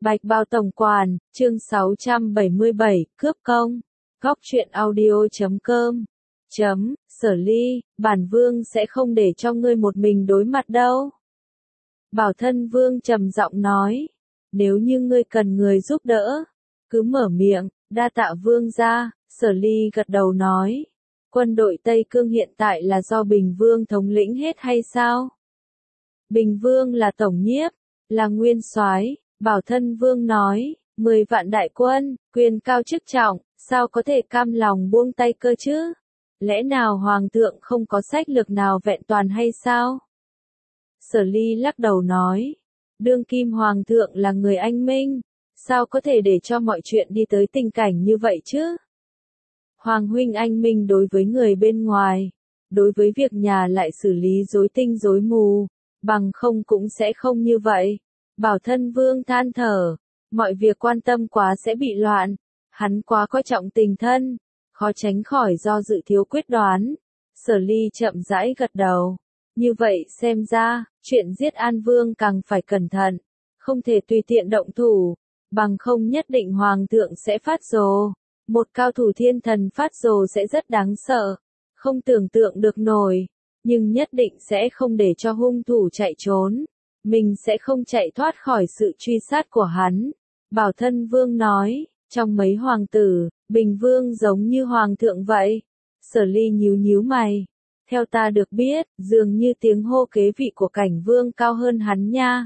Bạch Bao Tổng Quản, chương 677, cướp công. Góc truyện audio.com. Sở Ly, bản vương sẽ không để cho ngươi một mình đối mặt đâu. Bảo Thân Vương trầm giọng nói, nếu như ngươi cần người giúp đỡ, cứ mở miệng, đa tạ vương gia. Sở Ly gật đầu nói, quân đội Tây Cương hiện tại là do Bình Vương thống lĩnh hết hay sao? Bình Vương là tổng nhiếp, là nguyên soái. Bảo Thân Vương nói, 10 vạn đại quân, quyền cao chức trọng, sao có thể cam lòng buông tay cơ chứ? Lẽ nào Hoàng thượng không có sách lược nào vẹn toàn hay sao? Sở Ly lắc đầu nói, đương kim Hoàng thượng là người anh minh, sao có thể để cho mọi chuyện đi tới tình cảnh như vậy chứ? Hoàng huynh anh minh đối với người bên ngoài, đối với việc nhà lại xử lý rối tinh rối mù, bằng không cũng sẽ không như vậy. Bảo Thân Vương than thở, mọi việc quan tâm quá sẽ bị loạn, hắn quá coi trọng tình thân, khó tránh khỏi do dự thiếu quyết đoán. Sở Ly chậm rãi gật đầu, như vậy xem ra, chuyện giết An Vương càng phải cẩn thận, không thể tùy tiện động thủ, bằng không nhất định Hoàng thượng sẽ phát rồ. Một cao thủ thiên thần phát rồ sẽ rất đáng sợ, không tưởng tượng được nổi, nhưng nhất định sẽ không để cho hung thủ chạy trốn. Mình sẽ không chạy thoát khỏi sự truy sát của hắn. Bảo Thân Vương nói, trong mấy hoàng tử, Bình Vương giống như hoàng thượng vậy. Sở Ly nhíu nhíu mày. Theo ta được biết, dường như tiếng hô kế vị của Cảnh Vương cao hơn hắn nha.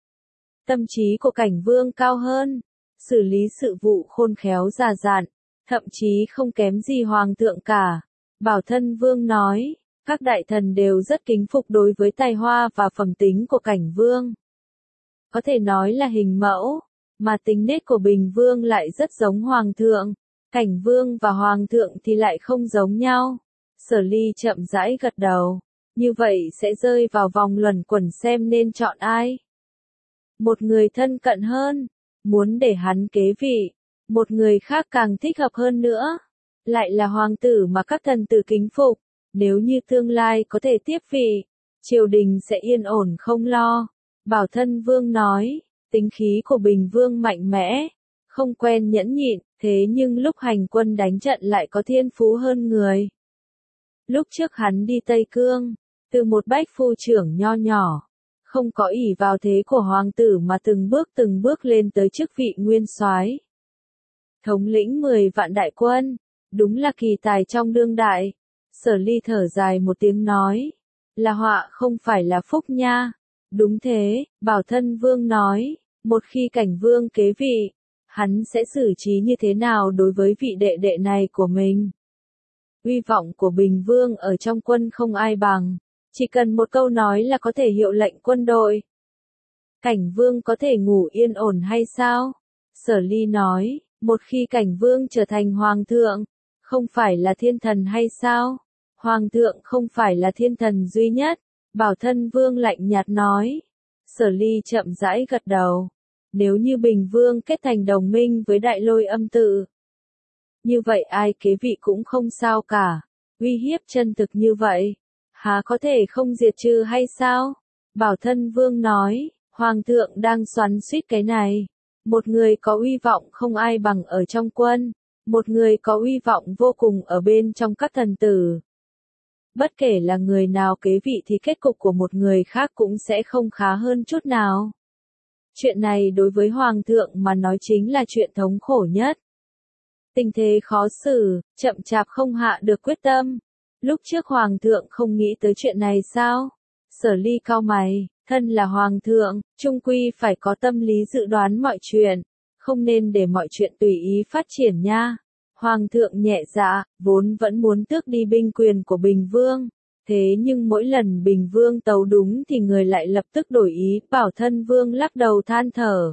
Tâm trí của Cảnh Vương cao hơn, xử lý sự vụ khôn khéo già dặn, thậm chí không kém gì hoàng thượng cả. Bảo Thân Vương nói, các đại thần đều rất kính phục đối với tài hoa và phẩm tính của Cảnh Vương. Có thể nói là hình mẫu, mà tính nết của Bình Vương lại rất giống Hoàng thượng. Cảnh Vương và Hoàng thượng thì lại không giống nhau. Sở Ly chậm rãi gật đầu. Như vậy sẽ rơi vào vòng luẩn quẩn xem nên chọn ai. Một người thân cận hơn, muốn để hắn kế vị. Một người khác càng thích hợp hơn nữa, lại là hoàng tử mà các thần tử kính phục. Nếu như tương lai có thể tiếp vị, triều đình sẽ yên ổn không lo. Bảo Thân Vương nói, tính khí của Bình Vương mạnh mẽ, không quen nhẫn nhịn, thế nhưng lúc hành quân đánh trận lại có thiên phú hơn người. Lúc trước hắn đi Tây Cương, từ một bách phu trưởng nho nhỏ, không có ỷ vào thế của hoàng tử mà từng bước lên tới chức vị nguyên soái, thống lĩnh 10 vạn đại quân, đúng là kỳ tài trong đương đại. Sở Ly thở dài một tiếng nói, là họa không phải là phúc nha. Đúng thế, Bảo Thân Vương nói, một khi Cảnh Vương kế vị, hắn sẽ xử trí như thế nào đối với vị đệ đệ này của mình. Uy vọng của Bình Vương ở trong quân không ai bằng, chỉ cần một câu nói là có thể hiệu lệnh quân đội. Cảnh Vương có thể ngủ yên ổn hay sao? Sở Ly nói, một khi Cảnh Vương trở thành hoàng thượng, không phải là thiên thần hay sao? Hoàng thượng không phải là thiên thần duy nhất. Bảo Thân Vương lạnh nhạt nói. Sở Ly chậm rãi gật đầu. Nếu như Bình Vương kết thành đồng minh với Đại Lôi Âm Tự, như vậy ai kế vị cũng không sao cả. Uy hiếp chân thực như vậy, há có thể không diệt trừ hay sao? Bảo Thân Vương nói, Hoàng thượng đang xoắn xuýt cái này. Một người có uy vọng không ai bằng ở trong quân, một người có uy vọng vô cùng ở bên trong các thần tử. Bất kể là người nào kế vị thì kết cục của một người khác cũng sẽ không khá hơn chút nào. Chuyện này đối với Hoàng thượng mà nói chính là chuyện thống khổ nhất. Tình thế khó xử, chậm chạp không hạ được quyết tâm. Lúc trước Hoàng thượng không nghĩ tới chuyện này sao? Sở Ly cau mày, thân là Hoàng thượng, chung quy phải có tâm lý dự đoán mọi chuyện, không nên để mọi chuyện tùy ý phát triển nha. Hoàng thượng nhẹ dạ, vốn vẫn muốn tước đi binh quyền của Bình Vương, thế nhưng mỗi lần Bình Vương tấu đúng thì người lại lập tức đổi ý. Bảo Thân Vương lắc đầu than thở.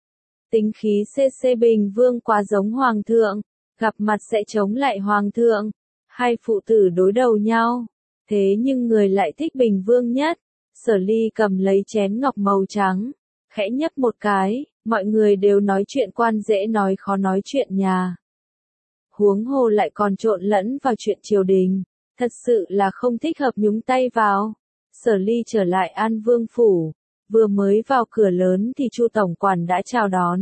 Tính khí CC Bình Vương quá giống Hoàng thượng, gặp mặt sẽ chống lại Hoàng thượng, hai phụ tử đối đầu nhau, thế nhưng người lại thích Bình Vương nhất. Sở Ly cầm lấy chén ngọc màu trắng, khẽ nhấp một cái, mọi người đều nói chuyện quan dễ nói khó nói chuyện nhà. Huống hồ lại còn trộn lẫn vào chuyện triều đình, thật sự là không thích hợp nhúng tay vào. Sở Ly trở lại An Vương phủ, Vừa mới vào cửa lớn thì Chu tổng quản đã chào đón.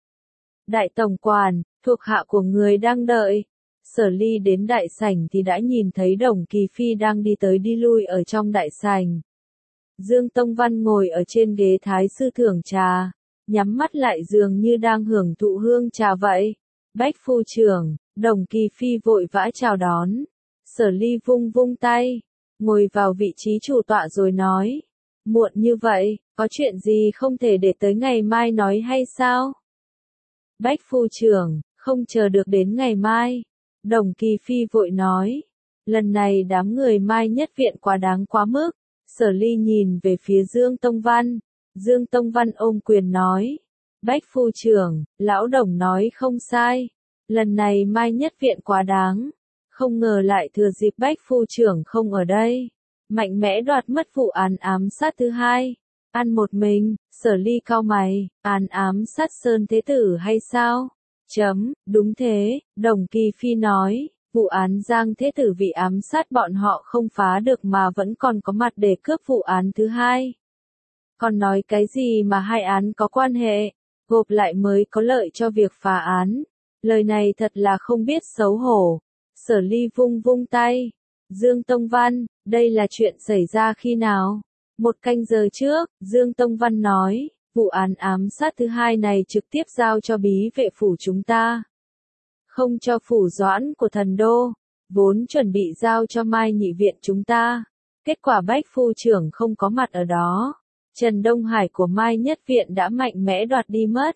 Đại tổng quản, thuộc hạ của người đang đợi. Sở Ly đến đại sảnh thì đã nhìn thấy Đồng Kỳ Phi đang đi tới đi lui ở trong đại sảnh. Dương Tông Văn ngồi ở trên ghế thái sư thưởng trà, nhắm mắt lại dường như đang hưởng thụ hương trà vậy. Bách phu trưởng, Đồng Kỳ Phi vội vã chào đón. Sở Ly vung vung tay, ngồi vào vị trí chủ tọa rồi nói. Muộn như vậy, có chuyện gì không thể để tới ngày mai nói hay sao? Bách phu trưởng, không chờ được đến ngày mai. Đồng Kỳ Phi vội nói. Lần này đám người Mai Nhất Viện quá đáng quá mức. Sở Ly nhìn về phía Dương Tông Văn. Dương Tông Văn ôm quyền nói. Bách phu trưởng, lão Đồng nói không sai. Lần này Mai Nhất Viện quá đáng. Không ngờ lại thừa dịp Bách phu trưởng không ở đây. Mạnh mẽ đoạt mất vụ án ám sát thứ hai. Ăn một mình, Sở Ly cau mày, án ám sát Sơn Thế Tử hay sao? Đúng thế, Đồng Kỳ Phi nói, vụ án Giang Thế Tử vì ám sát bọn họ không phá được mà vẫn còn có mặt để cướp vụ án thứ hai. Còn nói cái gì mà hai án có quan hệ, gộp lại mới có lợi cho việc phá án. Lời này thật là không biết xấu hổ. Sở Ly vung vung tay. Dương Tông Văn, đây là chuyện xảy ra khi nào? 1 canh giờ trước, Dương Tông Văn nói, vụ án ám sát thứ hai này trực tiếp giao cho bí vệ phủ chúng ta. Không cho phủ Doãn của thần đô, vốn chuẩn bị giao cho Mai Nhị Viện chúng ta. Kết quả Bách phu trưởng không có mặt ở đó. Trần Đông Hải của Mai Nhất Viện đã mạnh mẽ đoạt đi mất.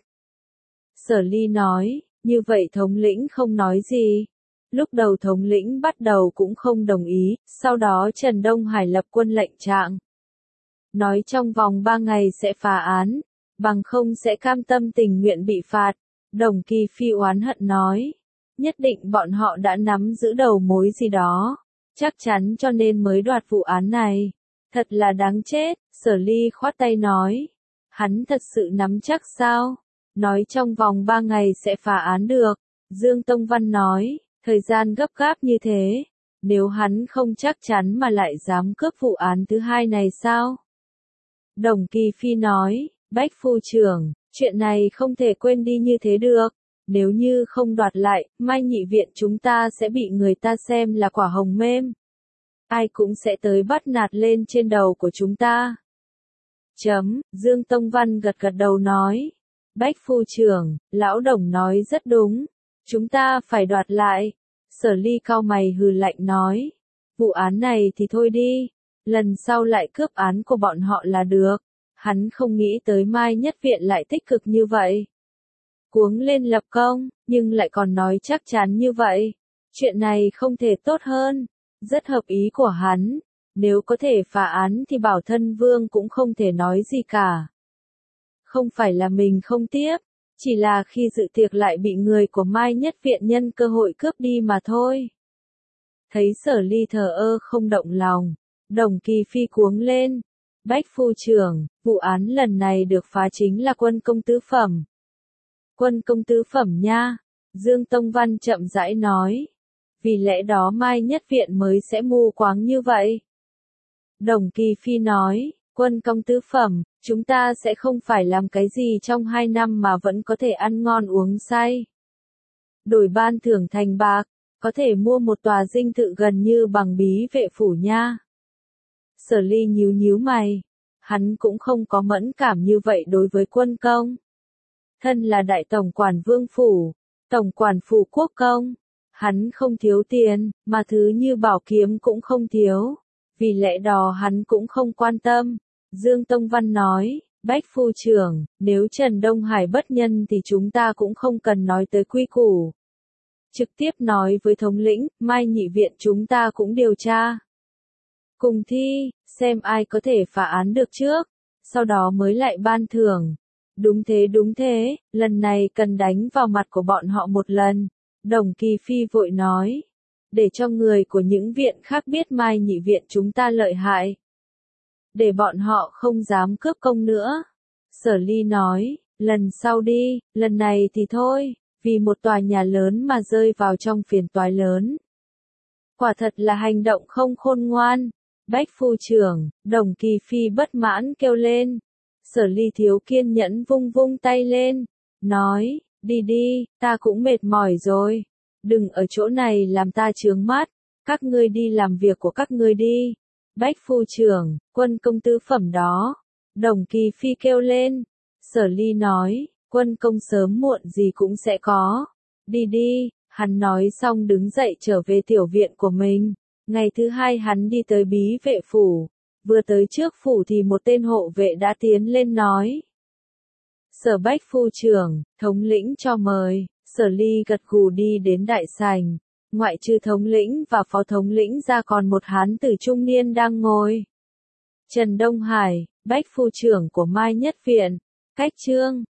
Sở Ly nói, như vậy thống lĩnh không nói gì. Lúc đầu thống lĩnh bắt đầu cũng không đồng ý, sau đó Trần Đông Hải lập quân lệnh trạng. Nói trong vòng 3 ngày sẽ phá án, bằng không sẽ cam tâm tình nguyện bị phạt. Đồng Kỳ Phi oán hận nói, nhất định bọn họ đã nắm giữ đầu mối gì đó, chắc chắn cho nên mới đoạt vụ án này. Thật là đáng chết, Sở Ly khoát tay nói. Hắn thật sự nắm chắc sao? Nói trong vòng 3 ngày sẽ phá án được. Dương Tông Văn nói, thời gian gấp gáp như thế, nếu hắn không chắc chắn mà lại dám cướp vụ án thứ hai này sao? Đồng Kỳ Phi nói, Bách phu trưởng, chuyện này không thể quên đi như thế được. Nếu như không đoạt lại, Mai Nhị Viện chúng ta sẽ bị người ta xem là quả hồng mềm. Ai cũng sẽ tới bắt nạt lên trên đầu của chúng ta. Dương Tông Văn gật gật đầu nói. Bách phu trưởng, lão Đồng nói rất đúng. Chúng ta phải đoạt lại. Sở Ly cau mày hừ lạnh nói. Vụ án này thì thôi đi. Lần sau lại cướp án của bọn họ là được. Hắn không nghĩ tới Mai Nhất Viện lại tích cực như vậy. Cuống lên lập công, nhưng lại còn nói chắc chắn như vậy. Chuyện này không thể tốt hơn. Rất hợp ý của hắn. Nếu có thể phá án thì Bảo Thân Vương cũng không thể nói gì cả. Không phải là mình không tiếc, chỉ là khi dự tiệc lại bị người của Mai Nhất Viện nhân cơ hội cướp đi mà thôi. Thấy Sở Ly thờ ơ không động lòng, Đồng Kỳ Phi cuống lên. Bách phu trưởng, vụ án lần này được phá chính là Quân công tứ phẩm. Quân công tứ phẩm nha, Dương Tông Văn chậm rãi nói. Vì lẽ đó Mai Nhất Viện mới sẽ mù quáng như vậy. Đồng Kỳ Phi nói, Quân công tứ phẩm, chúng ta sẽ không phải làm cái gì trong 2 năm mà vẫn có thể ăn ngon uống say. Đổi ban thưởng thành bạc, có thể mua một tòa dinh thự gần như bằng bí vệ phủ nha. Sở Ly nhíu nhíu mày, hắn cũng không có mẫn cảm như vậy đối với quân công. Thân là đại tổng quản vương phủ, tổng quản phủ quốc công, hắn không thiếu tiền, mà thứ như bảo kiếm cũng không thiếu. Vì lẽ đó hắn cũng không quan tâm. Dương Tông Văn nói, Bách phu trưởng, nếu Trần Đông Hải bất nhân thì chúng ta cũng không cần nói tới quy củ. Trực tiếp nói với thống lĩnh, Mai Nhị Viện chúng ta cũng điều tra. Cùng thi, xem ai có thể phá án được trước, sau đó mới lại ban thưởng. Đúng thế, lần này cần đánh vào mặt của bọn họ một lần. Đồng Kỳ Phi vội nói, để cho người của những viện khác biết Mai Nhị Viện chúng ta lợi hại. Để bọn họ không dám cướp công nữa. Sở Ly nói, lần sau đi, lần này thì thôi, vì một tòa nhà lớn mà rơi vào trong phiền toái lớn. Quả thật là hành động không khôn ngoan. Bách phu trưởng, Đồng Kỳ Phi bất mãn kêu lên. Sở Ly thiếu kiên nhẫn vung vung tay lên, nói, đi đi, ta cũng mệt mỏi rồi. Đừng ở chỗ này làm ta chướng mắt, các ngươi đi làm việc của các ngươi đi. Bách phu trưởng, quân công tứ phẩm đó. Đồng Kỳ Phi kêu lên. Sở Ly nói, quân công sớm muộn gì cũng sẽ có. Đi đi, hắn nói xong đứng dậy trở về tiểu viện của mình. Ngày thứ hai hắn đi tới bí vệ phủ. Vừa tới trước phủ thì một tên hộ vệ đã tiến lên nói. Sở Bách phu trưởng, thống lĩnh cho mời. Sở Ly gật gù đi đến đại sảnh. Ngoại trừ thống lĩnh và phó thống lĩnh ra còn một hán tử trung niên đang ngồi. Trần Đông Hải, Bách phu trưởng của Mai Nhất Viện. Cách chương